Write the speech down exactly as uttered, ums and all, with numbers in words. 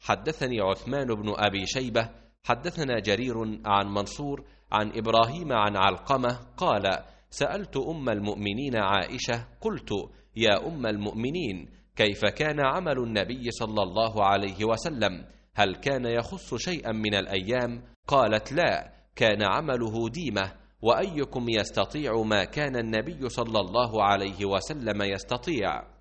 حدثني عثمان بن أبي شيبة حدثنا جرير عن منصور عن إبراهيم عن علقمة قال: سألت أم المؤمنين عائشة قلت: يا أم المؤمنين، كيف كان عمل النبي صلى الله عليه وسلم؟ هل كان يخص شيئا من الأيام؟ قالت: لا، كان عمله ديمة. وأيكم يستطيع ما كان النبي صلى الله عليه وسلم يستطيع؟